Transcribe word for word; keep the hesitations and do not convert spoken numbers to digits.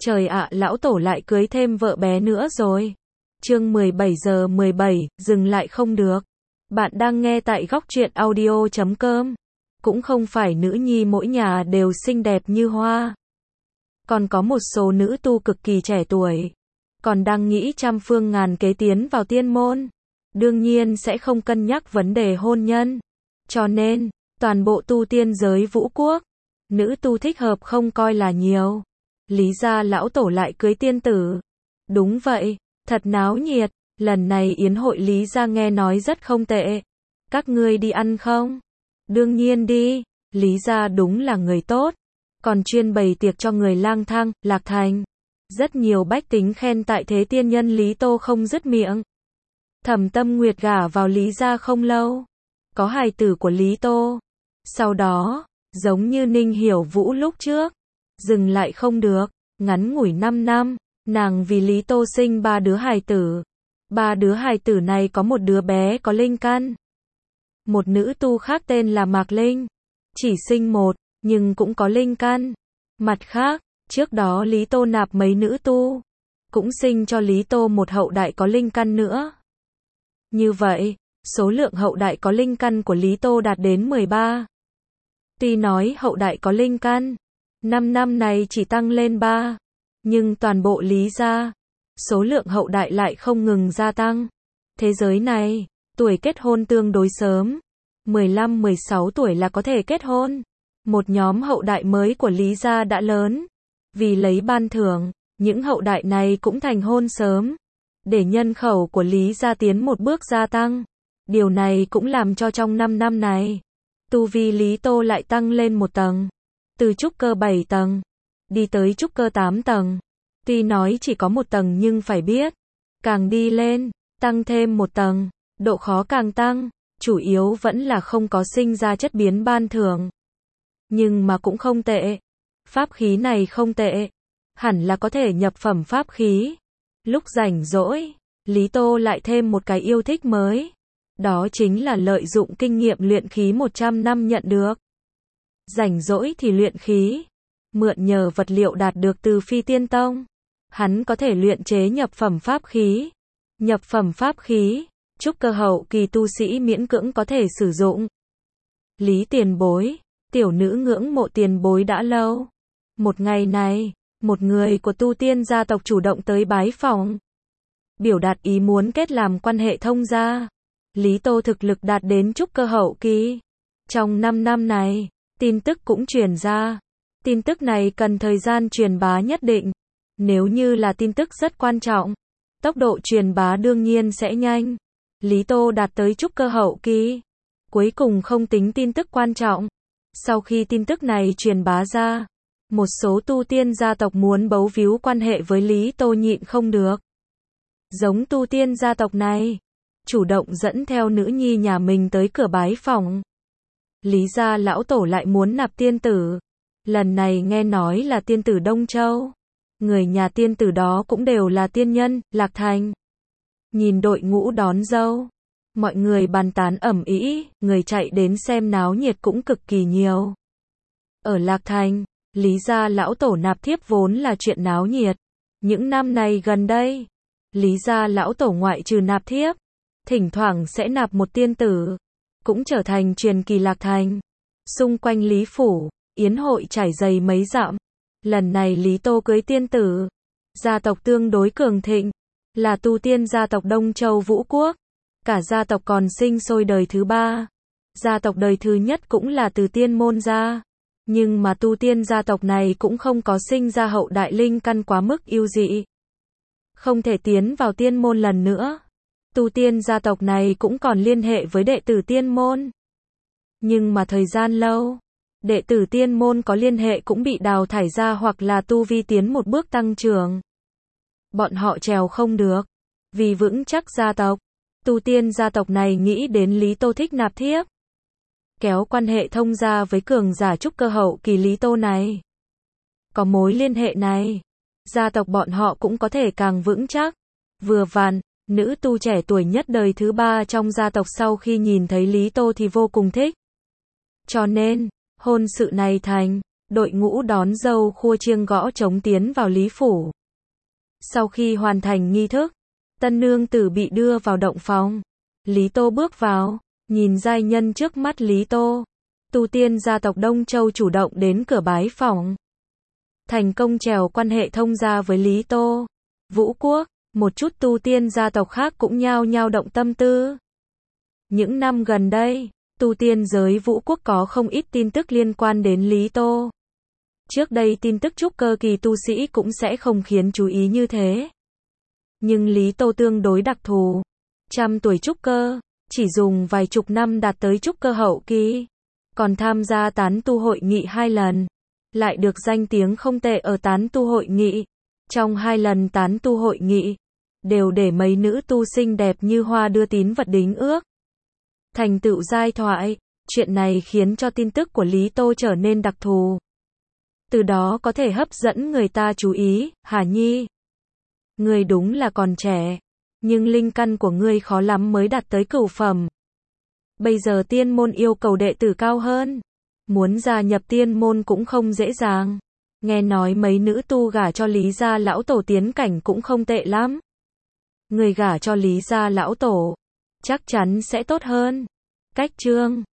Trời ạ, lão tổ lại cưới thêm vợ bé nữa rồi. Chương mười bảy giờ mười bảy, dừng lại không được. Bạn đang nghe tại góc truyện audio chấm com. Cũng không phải nữ nhi mỗi nhà đều xinh đẹp như hoa. Còn có một số nữ tu cực kỳ trẻ tuổi. Còn đang nghĩ trăm phương ngàn kế tiến vào tiên môn. Đương nhiên sẽ không cân nhắc vấn đề hôn nhân. Cho nên, toàn bộ tu tiên giới vũ quốc, nữ tu thích hợp không coi là nhiều. Lý gia lão tổ lại cưới tiên tử. Đúng vậy, thật náo nhiệt. Lần này yến hội Lý gia nghe nói rất không tệ. Các ngươi đi ăn không? Đương nhiên đi. Lý gia đúng là người tốt. Còn chuyên bày tiệc cho người lang thang, Lạc Thành. Rất nhiều bách tính khen tại thế tiên nhân Lý Tô không dứt miệng. Thẩm Tâm Nguyệt gả vào Lý gia không lâu. Có hài tử của Lý Tô. Sau đó, giống như Ninh Hiểu Vũ lúc trước. Dừng lại không được, ngắn ngủi năm năm, nàng vì Lý Tô sinh ba đứa hài tử. Ba đứa hài tử này có một đứa bé có linh căn. Một nữ tu khác tên là Mạc Linh. Chỉ sinh một, nhưng cũng có linh căn. Mặt khác, trước đó Lý Tô nạp mấy nữ tu. Cũng sinh cho Lý Tô một hậu đại có linh căn nữa. Như vậy, số lượng hậu đại có linh căn của Lý Tô đạt đến mười ba. Tuy nói hậu đại có linh căn, năm năm này chỉ tăng lên ba, nhưng toàn bộ Lý gia, số lượng hậu đại lại không ngừng gia tăng. Thế giới này, tuổi kết hôn tương đối sớm, mười lăm mười sáu tuổi là có thể kết hôn. Một nhóm hậu đại mới của Lý gia đã lớn, vì lấy ban thưởng, những hậu đại này cũng thành hôn sớm, để nhân khẩu của Lý gia tiến một bước gia tăng. Điều này cũng làm cho trong năm năm này, tu vi Lý Tô lại tăng lên một tầng. Từ trúc cơ bảy tầng, đi tới trúc cơ tám tầng. Tuy nói chỉ có một tầng nhưng phải biết, càng đi lên, tăng thêm một tầng, độ khó càng tăng, chủ yếu vẫn là không có sinh ra chất biến ban thưởng. Nhưng mà cũng không tệ. Pháp khí này không tệ. Hẳn là có thể nhập phẩm pháp khí. Lúc rảnh rỗi, Lý Tô lại thêm một cái yêu thích mới. Đó chính là lợi dụng kinh nghiệm luyện khí một trăm năm nhận được. Rảnh rỗi thì luyện khí, mượn nhờ vật liệu đạt được từ Phi Tiên Tông, hắn có thể luyện chế nhập phẩm pháp khí. Nhập phẩm pháp khí, trúc cơ hậu kỳ tu sĩ miễn cưỡng có thể sử dụng. Lý tiền bối, tiểu nữ ngưỡng mộ tiền bối đã lâu. Một ngày này, một người của tu tiên gia tộc chủ động tới bái phỏng, biểu đạt ý muốn kết làm quan hệ thông gia. Lý Tô thực lực đạt đến trúc cơ hậu kỳ. Trong năm năm này, tin tức cũng truyền ra. Tin tức này cần thời gian truyền bá nhất định. Nếu như là tin tức rất quan trọng, tốc độ truyền bá đương nhiên sẽ nhanh. Lý Tô đạt tới trúc cơ hậu kỳ. Cuối cùng không tính tin tức quan trọng. Sau khi tin tức này truyền bá ra, một số tu tiên gia tộc muốn bấu víu quan hệ với Lý Tô nhịn không được. Giống tu tiên gia tộc này, chủ động dẫn theo nữ nhi nhà mình tới cửa bái phỏng. Lý gia lão tổ lại muốn nạp tiên tử. Lần này nghe nói là tiên tử Đông Châu. Người nhà tiên tử đó cũng đều là tiên nhân, Lạc Thành. Nhìn đội ngũ đón dâu, mọi người bàn tán ầm ĩ, người chạy đến xem náo nhiệt cũng cực kỳ nhiều. Ở Lạc Thành, Lý gia lão tổ nạp thiếp vốn là chuyện náo nhiệt. Những năm này gần đây, Lý gia lão tổ ngoại trừ nạp thiếp, thỉnh thoảng sẽ nạp một tiên tử, cũng trở thành truyền kỳ Lạc Thành. Xung quanh Lý phủ, yến hội trải dày mấy dặm. Lần này Lý Tô cưới tiên tử, gia tộc tương đối cường thịnh, là tu tiên gia tộc Đông Châu Vũ Quốc. Cả gia tộc còn sinh sôi đời thứ ba. Gia tộc đời thứ nhất cũng là từ tiên môn gia. Nhưng mà tu tiên gia tộc này cũng không có sinh ra hậu đại linh căn quá mức yêu dị, không thể tiến vào tiên môn lần nữa. Tu tiên gia tộc này cũng còn liên hệ với đệ tử tiên môn. Nhưng mà thời gian lâu, đệ tử tiên môn có liên hệ cũng bị đào thải ra hoặc là tu vi tiến một bước tăng trưởng. Bọn họ trèo không được. Vì vững chắc gia tộc, tu tiên gia tộc này nghĩ đến Lý Tô thích nạp thiếp, kéo quan hệ thông gia với cường giả trúc cơ hậu kỳ Lý Tô này. Có mối liên hệ này, gia tộc bọn họ cũng có thể càng vững chắc. Vừa vặn, nữ tu trẻ tuổi nhất đời thứ ba trong gia tộc sau khi nhìn thấy Lý Tô thì vô cùng thích. Cho nên, hôn sự này thành. đội ngũ đón dâu khua chiêng gõ trống tiến vào Lý Phủ. Sau khi hoàn thành nghi thức, tân nương tử bị đưa vào động phòng. Lý Tô bước vào, nhìn giai nhân trước mắt Lý Tô. Tu tiên gia tộc Đông Châu chủ động đến cửa bái phỏng. Thành công trèo quan hệ thông gia với Lý Tô. Vũ Quốc, một chút tu tiên gia tộc khác cũng nhao nhao động tâm tư. Những năm gần đây, tu tiên giới Vũ Quốc có không ít tin tức liên quan đến Lý Tô. Trước đây tin tức trúc cơ kỳ tu sĩ cũng sẽ không khiến chú ý như thế. Nhưng Lý Tô tương đối đặc thù. Trăm tuổi trúc cơ, chỉ dùng vài chục năm đạt tới trúc cơ hậu kỳ. Còn tham gia tán tu hội nghị hai lần. Lại được danh tiếng không tệ ở tán tu hội nghị. Trong hai lần tán tu hội nghị, đều để mấy nữ tu xinh đẹp như hoa đưa tín vật đính ước. Thành tựu giai thoại, chuyện này khiến cho tin tức của Lý Tô trở nên đặc thù. Từ đó có thể hấp dẫn người ta chú ý. Hà Nhi, ngươi đúng là còn trẻ, nhưng linh căn của ngươi khó lắm mới đạt tới cửu phẩm. Bây giờ tiên môn yêu cầu đệ tử cao hơn, muốn gia nhập tiên môn cũng không dễ dàng. Nghe nói mấy nữ tu gả cho Lý gia lão tổ tiến cảnh cũng không tệ lắm. Người gả cho Lý gia lão tổ, chắc chắn sẽ tốt hơn. Cách chương